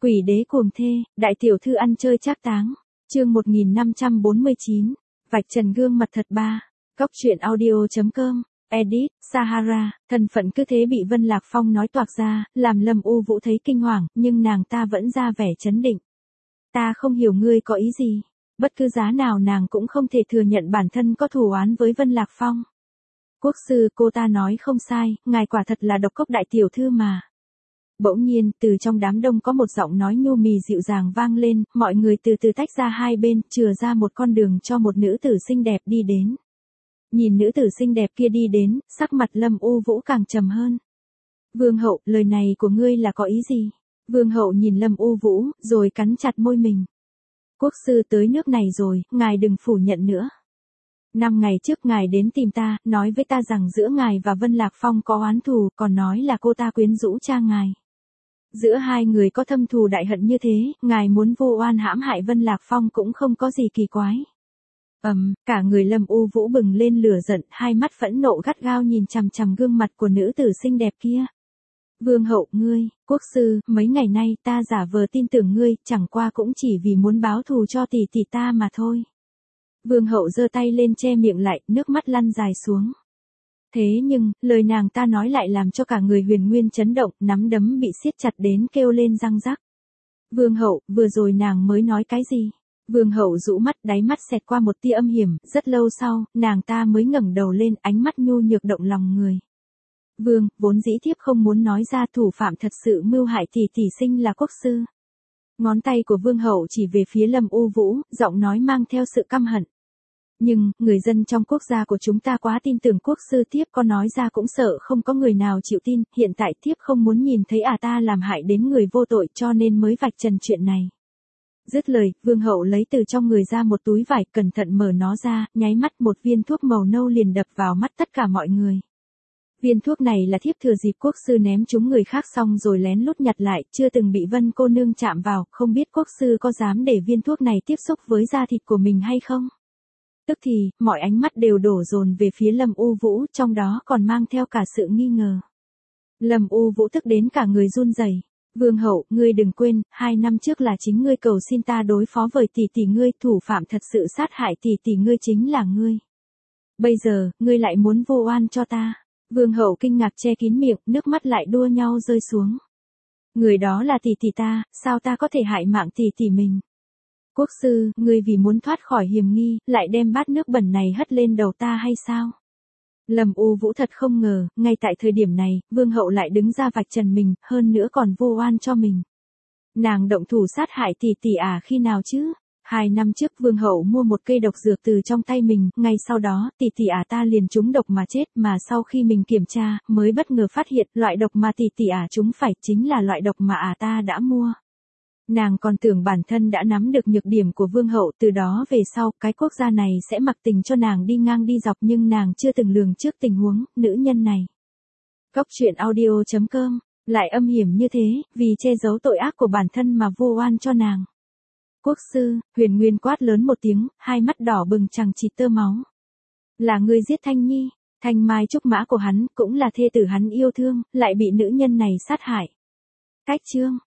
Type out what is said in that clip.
Quỷ đế cuồng thê, đại tiểu thư ăn chơi trác táng. Chương 1549. Vạch trần gương mặt thật 3. Cóc truyện audio.com. Edit, Sahara, thân phận cứ thế bị Vân Lạc Phong nói toạc ra, làm Lâm U Vũ thấy kinh hoàng, nhưng nàng ta vẫn ra vẻ trấn định. Ta không hiểu ngươi có ý gì. Bất cứ giá nào nàng cũng không thể thừa nhận bản thân có thù oán với Vân Lạc Phong. Quốc sư, cô ta nói không sai, ngài quả thật là Độc Cốc đại tiểu thư mà. Bỗng nhiên, từ trong đám đông có một giọng nói nhu mì dịu dàng vang lên, mọi người từ từ tách ra hai bên, chừa ra một con đường cho một nữ tử xinh đẹp đi đến. Nhìn nữ tử xinh đẹp kia đi đến, sắc mặt Lâm U Vũ càng trầm hơn. Vương hậu, lời này của ngươi là có ý gì? Vương hậu nhìn Lâm U Vũ, rồi cắn chặt môi mình. Quốc sư tới nước này rồi, ngài đừng phủ nhận nữa. 5 ngày trước ngài đến tìm ta, nói với ta rằng giữa ngài và Vân Lạc Phong có oán thù, còn nói là cô ta quyến rũ cha ngài. Giữa hai người có thâm thù đại hận như thế, ngài muốn vu oan hãm hại Vân Lạc Phong cũng không có gì kỳ quái. Cả người Lâm U Vũ bừng lên lửa giận, hai mắt phẫn nộ gắt gao nhìn chằm chằm gương mặt của nữ tử xinh đẹp kia. Vương hậu, ngươi, quốc sư, mấy ngày nay ta giả vờ tin tưởng ngươi, chẳng qua cũng chỉ vì muốn báo thù cho tỷ tỷ ta mà thôi. Vương hậu giơ tay lên che miệng lại, nước mắt lăn dài xuống. Thế nhưng, lời nàng ta nói lại làm cho cả người Huyền Nguyên chấn động, nắm đấm bị siết chặt đến kêu lên răng rắc. Vương hậu, vừa rồi nàng mới nói cái gì? Vương hậu rũ mắt, đáy mắt xẹt qua một tia âm hiểm, rất lâu sau, nàng ta mới ngẩng đầu lên, ánh mắt nhu nhược động lòng người. Vương, vốn dĩ thiếp không muốn nói ra thủ phạm thật sự mưu hại tỷ tỷ sinh là quốc sư. Ngón tay của vương hậu chỉ về phía Lâm U Vũ, giọng nói mang theo sự căm hận. Nhưng, người dân trong quốc gia của chúng ta quá tin tưởng quốc sư, thiếp có nói ra cũng sợ không có người nào chịu tin, hiện tại thiếp không muốn nhìn thấy ta làm hại đến người vô tội cho nên mới vạch trần chuyện này. Dứt lời, vương hậu lấy từ trong người ra một túi vải, cẩn thận mở nó ra, nháy mắt một viên thuốc màu nâu liền đập vào mắt tất cả mọi người. Viên thuốc này là thiếp thừa dịp quốc sư ném trúng người khác xong rồi lén lút nhặt lại, chưa từng bị Vân cô nương chạm vào, không biết quốc sư có dám để viên thuốc này tiếp xúc với da thịt của mình hay không? Tức thì, mọi ánh mắt đều đổ dồn về phía Lâm U Vũ, trong đó còn mang theo cả sự nghi ngờ. Lâm U Vũ tức đến cả người run rẩy. Vương hậu, ngươi đừng quên, 2 năm trước là chính ngươi cầu xin ta đối phó với tỷ tỷ ngươi, thủ phạm thật sự sát hại tỷ tỷ ngươi chính là ngươi. Bây giờ, ngươi lại muốn vu oan cho ta. Vương hậu kinh ngạc che kín miệng, nước mắt lại đua nhau rơi xuống. Người đó là tỷ tỷ ta, sao ta có thể hại mạng tỷ tỷ mình? Quốc sư, ngươi vì muốn thoát khỏi hiểm nghi, lại đem bát nước bẩn này hất lên đầu ta hay sao? Lâm U Vũ thật không ngờ, ngay tại thời điểm này, vương hậu lại đứng ra vạch trần mình, hơn nữa còn vu oan cho mình. Nàng động thủ sát hại tỷ tỷ khi nào chứ? 2 năm trước vương hậu mua một cây độc dược từ trong tay mình, ngay sau đó, tỷ tỷ ta liền trúng độc mà chết, mà sau khi mình kiểm tra, mới bất ngờ phát hiện, loại độc mà tỷ tỷ trúng phải chính là loại độc mà ta đã mua. Nàng còn tưởng bản thân đã nắm được nhược điểm của vương hậu, từ đó về sau, cái quốc gia này sẽ mặc tình cho nàng đi ngang đi dọc, nhưng nàng chưa từng lường trước tình huống, nữ nhân này. Cóc truyện audio.com, lại âm hiểm như thế, vì che giấu tội ác của bản thân mà vu oan cho nàng. Quốc sư, Huyền Nguyên quát lớn một tiếng, hai mắt đỏ bừng chằng chịt tơ máu. Là ngươi giết Thanh Nhi, Thanh Mai trúc mã của hắn, cũng là thê tử hắn yêu thương, lại bị nữ nhân này sát hại. Cách chương.